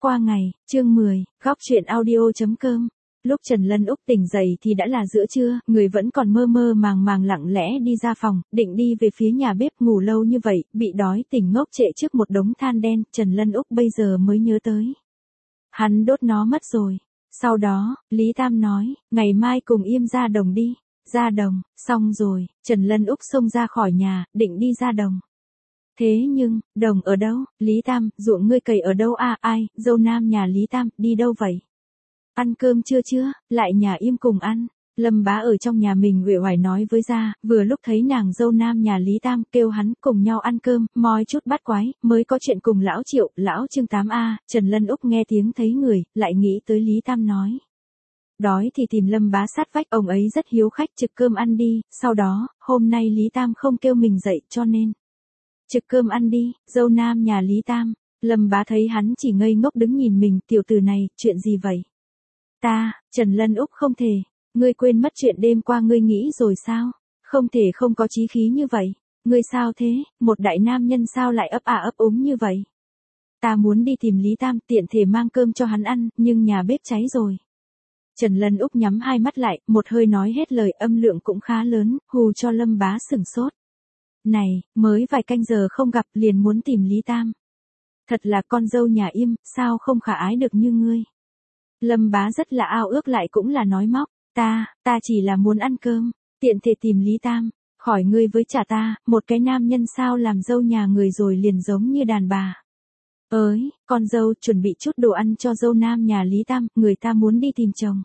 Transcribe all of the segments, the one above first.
qua ngày, chương 10, góc chuyện audio.com. Lúc Trần Lân Úc tỉnh dậy thì đã là giữa trưa, người vẫn còn mơ mơ màng màng lặng lẽ đi ra phòng, định đi về phía nhà bếp. Ngủ lâu như vậy, bị đói tỉnh ngốc trệ trước một đống than đen, Trần Lân Úc bây giờ mới nhớ tới. Hắn đốt nó mất rồi. Sau đó, Lý Tam nói, ngày mai cùng Yêm ra đồng đi. Ra đồng, xong rồi, Trần Lân Úc xông ra khỏi nhà, định đi ra đồng. Thế nhưng, đồng ở đâu? Lý Tam, ruộng ngươi cày ở đâu à? Ai, dâu nam nhà Lý Tam, đi đâu vậy? Ăn cơm chưa, lại nhà Yêm cùng ăn. Lâm Bá ở trong nhà mình uể oải nói với gia, vừa lúc thấy nàng dâu nam nhà Lý Tam kêu hắn cùng nhau ăn cơm, moi chút bát quái, mới có chuyện cùng lão Triệu, lão Trương 8A. Trần Lân Úc nghe tiếng thấy người, lại nghĩ tới Lý Tam nói. Đói thì tìm Lâm Bá sát vách, ông ấy rất hiếu khách, trực cơm ăn đi. Sau đó, hôm nay Lý Tam không kêu mình dậy cho nên trực cơm ăn đi, dâu nam nhà Lý Tam. Lâm Bá thấy hắn chỉ ngây ngốc đứng nhìn mình, tiểu tử này, chuyện gì vậy? Trần Lân Úc không thể, ngươi quên mất chuyện đêm qua ngươi nghĩ rồi sao? Không thể không có chí khí như vậy. Ngươi sao thế, một đại nam nhân sao lại ấp ấp úng như vậy? Ta muốn đi tìm Lý Tam tiện thể mang cơm cho hắn ăn, nhưng nhà bếp cháy rồi. Trần Lân Úc nhắm hai mắt lại, một hơi nói hết lời, âm lượng cũng khá lớn, hù cho Lâm Bá sửng sốt. Này, mới vài canh giờ không gặp liền muốn tìm Lý Tam. Thật là con dâu nhà Yêm, sao không khả ái được như ngươi. Lâm Bá rất là ao ước lại cũng là nói móc, ta chỉ là muốn ăn cơm, tiện thể tìm Lý Tam, khỏi ngươi với trả ta, một cái nam nhân sao làm dâu nhà người rồi liền giống như đàn bà. Ơi, con dâu chuẩn bị chút đồ ăn cho dâu nam nhà Lý Tam, người ta muốn đi tìm chồng.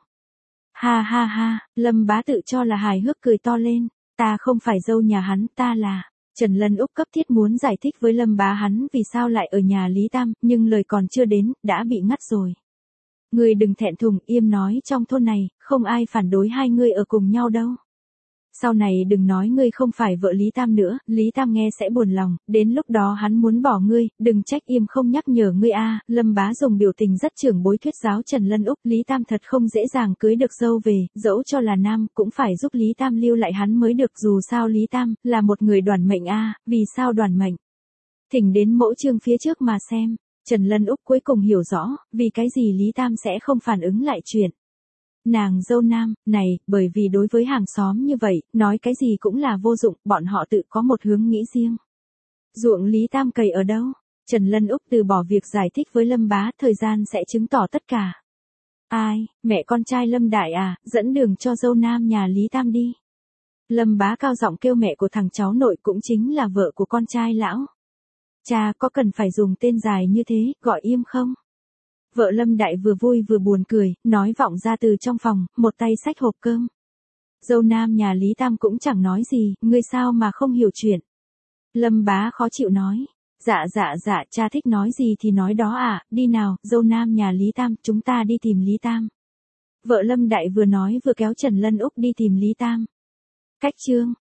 Ha, Lâm Bá tự cho là hài hước cười to lên, ta không phải dâu nhà hắn, ta là... Trần Lân Úc cấp thiết muốn giải thích với Lâm Bá hắn vì sao lại ở nhà Lý Tam, nhưng lời còn chưa đến, đã bị ngắt rồi. Ngươi đừng thẹn thùng, Yêm nói trong thôn này, không ai phản đối hai ngươi ở cùng nhau đâu. Sau này đừng nói ngươi không phải vợ Lý Tam nữa, Lý Tam nghe sẽ buồn lòng, đến lúc đó hắn muốn bỏ ngươi, đừng trách Yêm không nhắc nhở ngươi a. Lâm Bá dùng biểu tình rất trưởng bối thuyết giáo Trần Lân Úc, Lý Tam thật không dễ dàng cưới được dâu về, dẫu cho là nam, cũng phải giúp Lý Tam lưu lại hắn mới được, dù sao Lý Tam, là một người đoản mệnh a. Vì sao đoản mệnh? Thỉnh đến mẫu chương phía trước mà xem. Trần Lân Úc cuối cùng hiểu rõ, vì cái gì Lý Tam sẽ không phản ứng lại chuyện. Nàng dâu nam, này, bởi vì đối với hàng xóm như vậy, nói cái gì cũng là vô dụng, bọn họ tự có một hướng nghĩ riêng. Ruộng Lý Tam cày ở đâu? Trần Lân Úc từ bỏ việc giải thích với Lâm Bá, thời gian sẽ chứng tỏ tất cả. Ai, mẹ con trai Lâm Đại à, dẫn đường cho dâu nam nhà Lý Tam đi. Lâm Bá cao giọng kêu mẹ của thằng cháu nội cũng chính là vợ của con trai lão. Cha có cần phải dùng tên dài như thế, gọi Yêm không? Vợ Lâm Đại vừa vui vừa buồn cười, nói vọng ra từ trong phòng, một tay xách hộp cơm. Dâu nam nhà Lý Tam cũng chẳng nói gì, ngươi sao mà không hiểu chuyện. Lâm Bá khó chịu nói. Dạ, cha thích nói gì thì nói đó à, đi nào, dâu nam nhà Lý Tam, chúng ta đi tìm Lý Tam. Vợ Lâm Đại vừa nói vừa kéo Trần Lân Úc đi tìm Lý Tam. Cách chương,